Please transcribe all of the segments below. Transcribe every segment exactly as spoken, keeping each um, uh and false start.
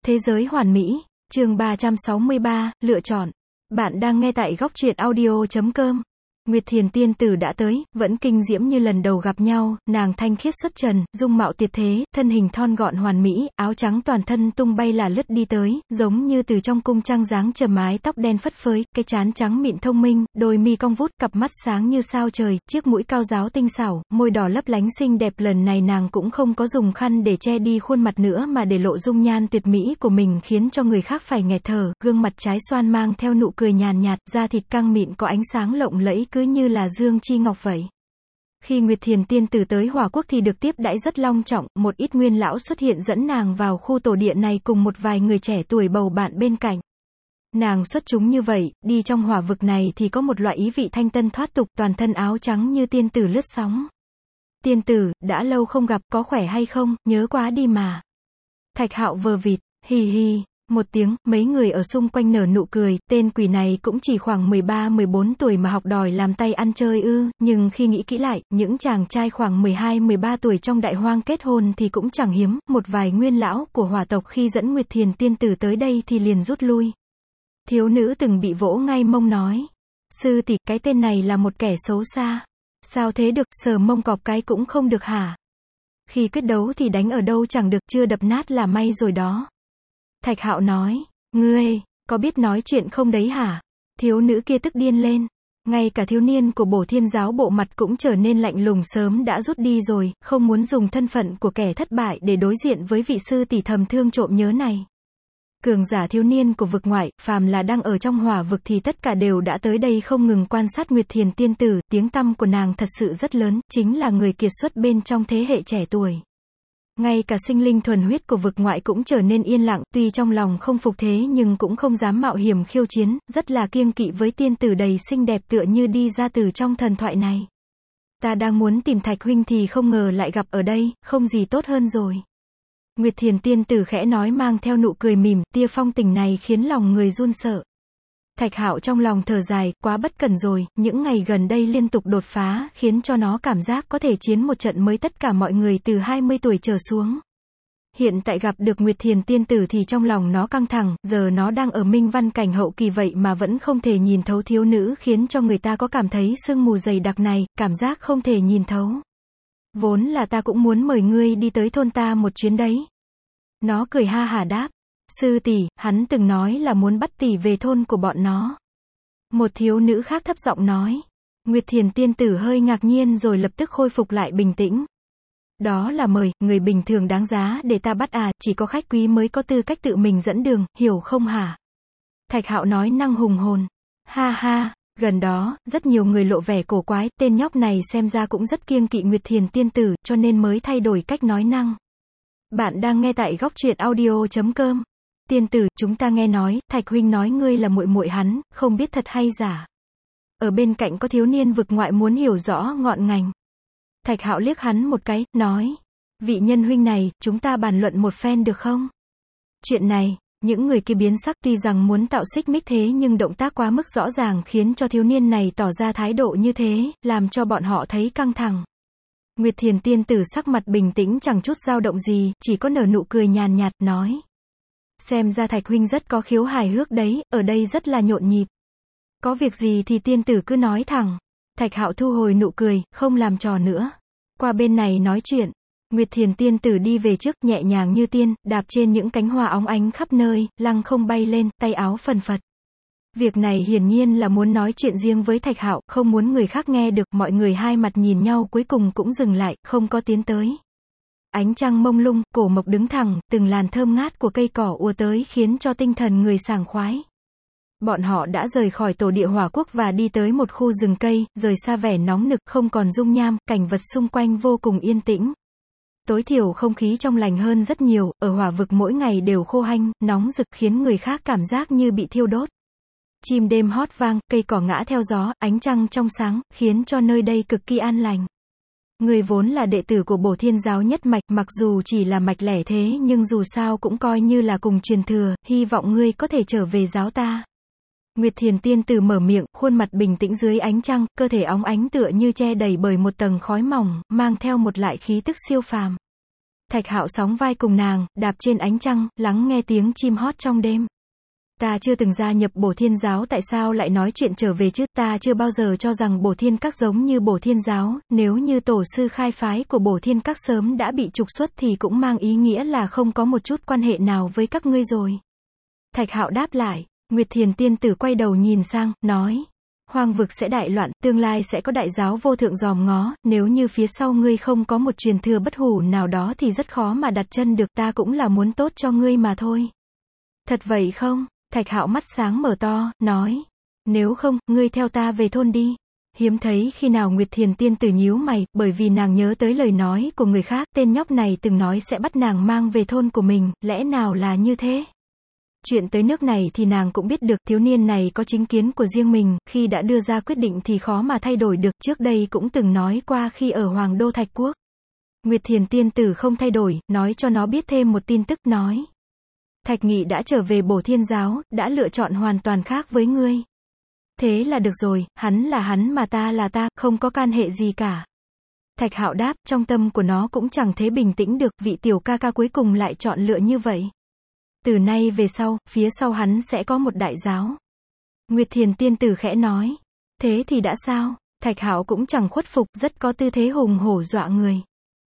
Thế giới hoàn mỹ, chương ba trăm sáu mươi ba, lựa chọn. Bạn đang nghe tại góc truyện audio chấm com. Nguyệt Thiền tiên tử đã tới, vẫn kinh diễm như lần đầu gặp nhau, nàng thanh khiết xuất trần, dung mạo tuyệt thế, thân hình thon gọn hoàn mỹ, áo trắng toàn thân tung bay là lướt đi tới, giống như từ trong cung trăng dáng trầm mái tóc đen phất phới, cái trán trắng mịn thông minh, đôi mi cong vút, cặp mắt sáng như sao trời, chiếc mũi cao giáo tinh xảo, môi đỏ lấp lánh xinh đẹp. Lần này nàng cũng không có dùng khăn để che đi khuôn mặt nữa mà để lộ dung nhan tuyệt mỹ của mình, khiến cho người khác phải nghẹt thở, gương mặt trái xoan mang theo nụ cười nhàn nhạt, da thịt căng mịn có ánh sáng lộng lẫy cứ như là dương chi ngọc vậy. Khi Nguyệt Thiền tiên tử tới Hỏa Quốc thì được tiếp đãi rất long trọng, một ít nguyên lão xuất hiện dẫn nàng vào khu tổ địa này cùng một vài người trẻ tuổi bầu bạn bên cạnh. Nàng xuất chúng như vậy, đi trong hỏa vực này thì có một loại ý vị thanh tân thoát tục, toàn thân áo trắng như tiên tử lướt sóng. Tiên tử, đã lâu không gặp, có khỏe hay không, nhớ quá đi mà. Thạch Hạo vờ vịt, hì hì. Một tiếng, mấy người ở xung quanh nở nụ cười, tên quỷ này cũng chỉ khoảng mười ba mười bốn tuổi mà học đòi làm tay ăn chơi ư, nhưng khi nghĩ kỹ lại, những chàng trai khoảng mười hai mười ba tuổi trong đại hoang kết hôn thì cũng chẳng hiếm, một vài nguyên lão của hỏa tộc khi dẫn Nguyệt Thiền tiên tử tới đây thì liền rút lui. Thiếu nữ từng bị vỗ ngay mông nói, sư tỷ, cái tên này là một kẻ xấu xa. Sao thế được, sờ mông cọp cái cũng không được hả? Khi quyết đấu thì đánh ở đâu chẳng được, chưa đập nát là may rồi đó. Thạch Hạo nói, ngươi, có biết nói chuyện không đấy hả? Thiếu nữ kia tức điên lên. Ngay cả thiếu niên của Bổ Thiên giáo bộ mặt cũng trở nên lạnh lùng, sớm đã rút đi rồi, không muốn dùng thân phận của kẻ thất bại để đối diện với vị sư tỷ thầm thương trộm nhớ này. Cường giả thiếu niên của vực ngoại, phàm là đang ở trong hỏa vực thì tất cả đều đã tới đây không ngừng quan sát Nguyệt Thiền tiên tử, tiếng tăm của nàng thật sự rất lớn, chính là người kiệt xuất bên trong thế hệ trẻ tuổi. Ngay cả sinh linh thuần huyết của vực ngoại cũng trở nên yên lặng, tuy trong lòng không phục thế nhưng cũng không dám mạo hiểm khiêu chiến, rất là kiêng kỵ với tiên tử đầy xinh đẹp tựa như đi ra từ trong thần thoại này. Ta đang muốn tìm Thạch huynh thì không ngờ lại gặp ở đây, không gì tốt hơn rồi. Nguyệt Thiền tiên tử khẽ nói mang theo nụ cười mỉm, tia phong tình này khiến lòng người run sợ. Thạch Hạo trong lòng thở dài, quá bất cẩn rồi, những ngày gần đây liên tục đột phá, khiến cho nó cảm giác có thể chiến một trận mới tất cả mọi người từ hai mươi tuổi trở xuống. Hiện tại gặp được Nguyệt Thiền tiên tử thì trong lòng nó căng thẳng, giờ nó đang ở minh văn cảnh hậu kỳ vậy mà vẫn không thể nhìn thấu thiếu nữ, khiến cho người ta có cảm thấy sương mù dày đặc này, cảm giác không thể nhìn thấu. Vốn là ta cũng muốn mời ngươi đi tới thôn ta một chuyến đấy. Nó cười ha hả đáp. Sư tỷ, hắn từng nói là muốn bắt tỷ về thôn của bọn nó. Một thiếu nữ khác thấp giọng nói. Nguyệt Thiền tiên tử hơi ngạc nhiên rồi lập tức khôi phục lại bình tĩnh. Đó là mời, người bình thường đáng giá để ta bắt à, chỉ có khách quý mới có tư cách tự mình dẫn đường, hiểu không hả? Thạch Hạo nói năng hùng hồn. Ha ha, gần đó, rất nhiều người lộ vẻ cổ quái, tên nhóc này xem ra cũng rất kiêng kỵ Nguyệt Thiền tiên tử, cho nên mới thay đổi cách nói năng. Bạn đang nghe tại góc truyện audio chấm com. Tiên tử, chúng ta nghe nói, Thạch huynh nói ngươi là muội muội hắn, không biết thật hay giả. Ở bên cạnh có thiếu niên vực ngoại muốn hiểu rõ ngọn ngành. Thạch Hạo liếc hắn một cái, nói, vị nhân huynh này, chúng ta bàn luận một phen được không? Chuyện này, những người kia biến sắc, tuy rằng muốn tạo xích mích thế nhưng động tác quá mức rõ ràng khiến cho thiếu niên này tỏ ra thái độ như thế, làm cho bọn họ thấy căng thẳng. Nguyệt Thiền tiên tử sắc mặt bình tĩnh chẳng chút dao động gì, chỉ có nở nụ cười nhàn nhạt, nói. Xem ra Thạch huynh rất có khiếu hài hước đấy, ở đây rất là nhộn nhịp. Có việc gì thì tiên tử cứ nói thẳng. Thạch Hạo thu hồi nụ cười, không làm trò nữa. Qua bên này nói chuyện. Nguyệt Thiền tiên tử đi về trước, nhẹ nhàng như tiên, đạp trên những cánh hoa óng ánh khắp nơi, lăng không bay lên, tay áo phần phật. Việc này hiển nhiên là muốn nói chuyện riêng với Thạch Hạo, không muốn người khác nghe được, mọi người hai mặt nhìn nhau cuối cùng cũng dừng lại, không có tiến tới. Ánh trăng mông lung, cổ mộc đứng thẳng, từng làn thơm ngát của cây cỏ ùa tới khiến cho tinh thần người sảng khoái. Bọn họ đã rời khỏi tổ địa Hỏa Quốc và đi tới một khu rừng cây, rời xa vẻ nóng nực, không còn dung nham, cảnh vật xung quanh vô cùng yên tĩnh. Tối thiểu không khí trong lành hơn rất nhiều, ở hỏa vực mỗi ngày đều khô hanh, nóng rực khiến người khác cảm giác như bị thiêu đốt. Chim đêm hót vang, cây cỏ ngã theo gió, ánh trăng trong sáng, khiến cho nơi đây cực kỳ an lành. Người vốn là đệ tử của Bổ Thiên giáo nhất mạch, mặc dù chỉ là mạch lẻ thế nhưng dù sao cũng coi như là cùng truyền thừa, hy vọng ngươi có thể trở về giáo ta. Nguyệt Thiền tiên tử mở miệng, khuôn mặt bình tĩnh dưới ánh trăng, cơ thể óng ánh tựa như che đầy bởi một tầng khói mỏng, mang theo một loại khí tức siêu phàm. Thạch Hạo sóng vai cùng nàng, đạp trên ánh trăng, lắng nghe tiếng chim hót trong đêm. Ta chưa từng gia nhập Bổ Thiên giáo, tại sao lại nói chuyện trở về chứ? Ta chưa bao giờ cho rằng Bổ Thiên các giống như Bổ Thiên giáo, nếu như tổ sư khai phái của Bổ Thiên các sớm đã bị trục xuất thì cũng mang ý nghĩa là không có một chút quan hệ nào với các ngươi rồi. Thạch Hạo đáp lại. Nguyệt Thiền tiên tử quay đầu nhìn sang, nói. Hoang vực sẽ đại loạn, tương lai sẽ có đại giáo vô thượng dòm ngó, nếu như phía sau ngươi không có một truyền thừa bất hủ nào đó thì rất khó mà đặt chân được, ta cũng là muốn tốt cho ngươi mà thôi. Thật vậy không? Thạch Hạo mắt sáng mở to, nói. Nếu không, ngươi theo ta về thôn đi. Hiếm thấy khi nào Nguyệt Thiền tiên tử nhíu mày, bởi vì nàng nhớ tới lời nói của người khác, tên nhóc này từng nói sẽ bắt nàng mang về thôn của mình, lẽ nào là như thế? Chuyện tới nước này thì nàng cũng biết được, thiếu niên này có chính kiến của riêng mình, khi đã đưa ra quyết định thì khó mà thay đổi được, trước đây cũng từng nói qua khi ở Hoàng đô Thạch Quốc. Nguyệt Thiền tiên tử không thay đổi, nói cho nó biết thêm một tin tức, nói. Thạch Nghị đã trở về Bổ Thiên giáo, đã lựa chọn hoàn toàn khác với ngươi. Thế là được rồi, hắn là hắn mà ta là ta, không có can hệ gì cả. Thạch Hạo đáp, trong tâm của nó cũng chẳng thế bình tĩnh được, vị tiểu ca ca cuối cùng lại chọn lựa như vậy. Từ nay về sau, phía sau hắn sẽ có một đại giáo. Nguyệt Thiền tiên tử khẽ nói. Thế thì đã sao? Thạch Hạo cũng chẳng khuất phục, rất có tư thế hùng hổ dọa người.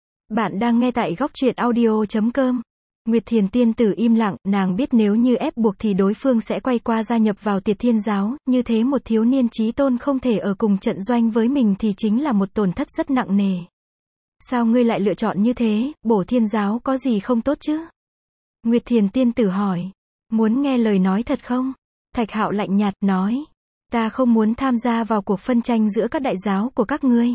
Bạn đang nghe tại góc truyện audio chấm com. Nguyệt Thiền tiên tử im lặng, nàng biết nếu như ép buộc thì đối phương sẽ quay qua gia nhập vào Tiệt Thiên giáo, như thế một thiếu niên chí tôn không thể ở cùng trận doanh với mình thì chính là một tổn thất rất nặng nề. Sao ngươi lại lựa chọn như thế, Bổ Thiên giáo có gì không tốt chứ? Nguyệt Thiền tiên tử hỏi. Muốn nghe lời nói thật không? Thạch Hạo lạnh nhạt, nói. Ta không muốn tham gia vào cuộc phân tranh giữa các đại giáo của các ngươi.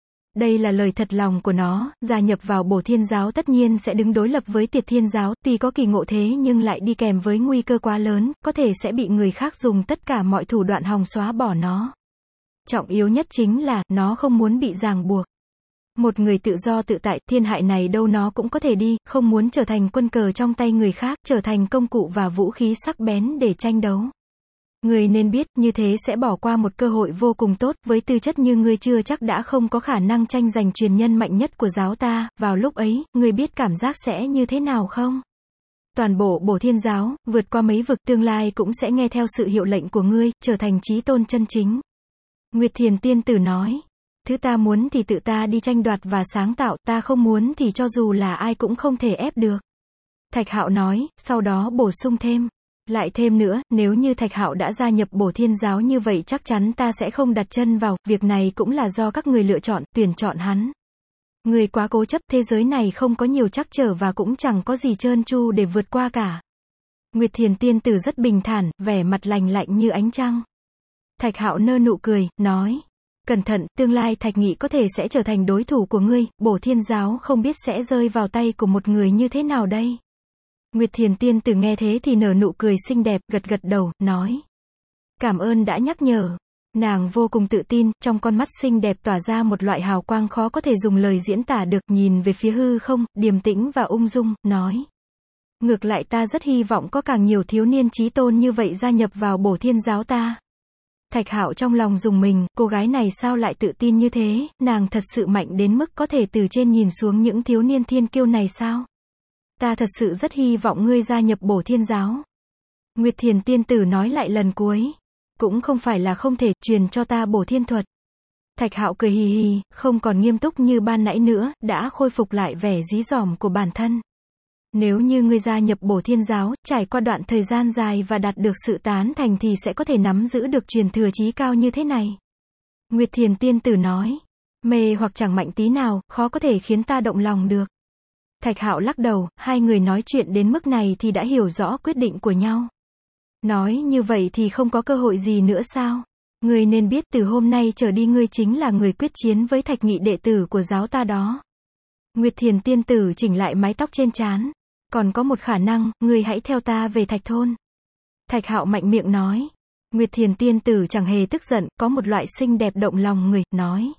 Đây là lời thật lòng của nó, gia nhập vào Bổ Thiên giáo tất nhiên sẽ đứng đối lập với Tiệt Thiên giáo, tuy có kỳ ngộ thế nhưng lại đi kèm với nguy cơ quá lớn, có thể sẽ bị người khác dùng tất cả mọi thủ đoạn hòng xóa bỏ nó. Trọng yếu nhất chính là, nó không muốn bị ràng buộc. Một người tự do tự tại, thiên hại này đâu nó cũng có thể đi, không muốn trở thành quân cờ trong tay người khác, trở thành công cụ và vũ khí sắc bén để tranh đấu. Người nên biết, như thế sẽ bỏ qua một cơ hội vô cùng tốt, với tư chất như ngươi chưa chắc đã không có khả năng tranh giành truyền nhân mạnh nhất của giáo ta, vào lúc ấy, ngươi biết cảm giác sẽ như thế nào không? Toàn bộ Bổ Thiên giáo, vượt qua mấy vực, tương lai cũng sẽ nghe theo sự hiệu lệnh của ngươi, trở thành chí tôn chân chính. Nguyệt Thiền tiên tử nói. Thứ ta muốn thì tự ta đi tranh đoạt và sáng tạo, ta không muốn thì cho dù là ai cũng không thể ép được. Thạch Hạo nói, sau đó bổ sung thêm. Lại thêm nữa, nếu như Thạch Hạo đã gia nhập Bổ Thiên giáo như vậy chắc chắn ta sẽ không đặt chân vào, việc này cũng là do các người lựa chọn, tuyển chọn hắn. Người quá cố chấp, thế giới này không có nhiều trắc trở và cũng chẳng có gì trơn tru để vượt qua cả. Nguyệt Thiền tiên tử rất bình thản, vẻ mặt lành lạnh như ánh trăng. Thạch Hạo nở nụ cười, nói. Cẩn thận, tương lai Thạch Nghị có thể sẽ trở thành đối thủ của ngươi, Bổ Thiên giáo không biết sẽ rơi vào tay của một người như thế nào đây. Nguyệt Thiền tiên tử nghe thế thì nở nụ cười xinh đẹp, gật gật đầu, nói. Cảm ơn đã nhắc nhở. Nàng vô cùng tự tin, trong con mắt xinh đẹp tỏa ra một loại hào quang khó có thể dùng lời diễn tả được, nhìn về phía hư không, điềm tĩnh và ung dung, nói. Ngược lại ta rất hy vọng có càng nhiều thiếu niên chí tôn như vậy gia nhập vào Bổ Thiên giáo ta. Thạch Hạo trong lòng rùng mình, cô gái này sao lại tự tin như thế, nàng thật sự mạnh đến mức có thể từ trên nhìn xuống những thiếu niên thiên kiêu này sao? Ta thật sự rất hy vọng ngươi gia nhập Bổ Thiên giáo. Nguyệt Thiền tiên tử nói lại lần cuối. Cũng không phải là không thể, truyền cho ta Bổ Thiên thuật. Thạch Hạo cười hì hì, không còn nghiêm túc như ban nãy nữa, đã khôi phục lại vẻ dí dỏm của bản thân. Nếu như ngươi gia nhập Bổ Thiên giáo, trải qua đoạn thời gian dài và đạt được sự tán thành thì sẽ có thể nắm giữ được truyền thừa chí cao như thế này. Nguyệt Thiền tiên tử nói. Mê hoặc chẳng mạnh tí nào, khó có thể khiến ta động lòng được. Thạch Hạo lắc đầu, hai người nói chuyện đến mức này thì đã hiểu rõ quyết định của nhau. Nói như vậy thì không có cơ hội gì nữa sao? Ngươi nên biết từ hôm nay trở đi ngươi chính là người quyết chiến với Thạch Nghị đệ tử của giáo ta đó. Nguyệt Thiền tiên tử chỉnh lại mái tóc trên trán. Còn có một khả năng, ngươi hãy theo ta về Thạch thôn. Thạch Hạo mạnh miệng nói. Nguyệt Thiền tiên tử chẳng hề tức giận, có một loại xinh đẹp động lòng người, nói.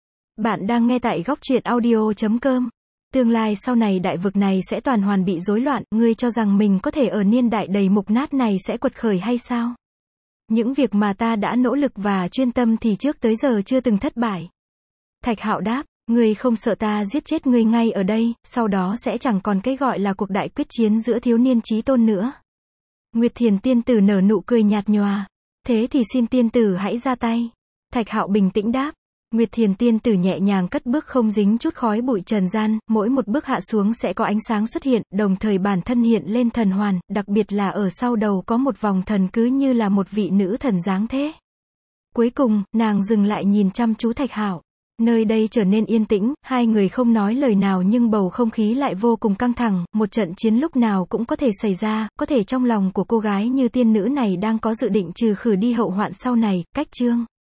Bạn đang nghe tại góc truyện audio chấm com. Tương lai sau này đại vực này sẽ toàn hoàn bị rối loạn, ngươi cho rằng mình có thể ở niên đại đầy mục nát này sẽ quật khởi hay sao? Những việc mà ta đã nỗ lực và chuyên tâm thì trước tới giờ chưa từng thất bại. Thạch Hạo đáp, Ngươi không sợ ta giết chết ngươi ngay ở đây, sau đó sẽ chẳng còn cái gọi là cuộc đại quyết chiến giữa thiếu niên chí tôn nữa. Nguyệt Thiền tiên tử nở nụ cười nhạt nhòa. Thế thì xin tiên tử hãy ra tay. Thạch Hạo bình tĩnh đáp. Nguyệt Thiền tiên tử nhẹ nhàng cất bước không dính chút khói bụi trần gian, mỗi một bước hạ xuống sẽ có ánh sáng xuất hiện, đồng thời bản thân hiện lên thần hoàn, đặc biệt là ở sau đầu có một vòng thần cứ như là một vị nữ thần dáng thế. Cuối cùng, nàng dừng lại nhìn chăm chú Thạch Hạo. Nơi đây trở nên yên tĩnh, hai người không nói lời nào nhưng bầu không khí lại vô cùng căng thẳng, một trận chiến lúc nào cũng có thể xảy ra, có thể trong lòng của cô gái như tiên nữ này đang có dự định trừ khử đi hậu hoạn sau này, cách chương.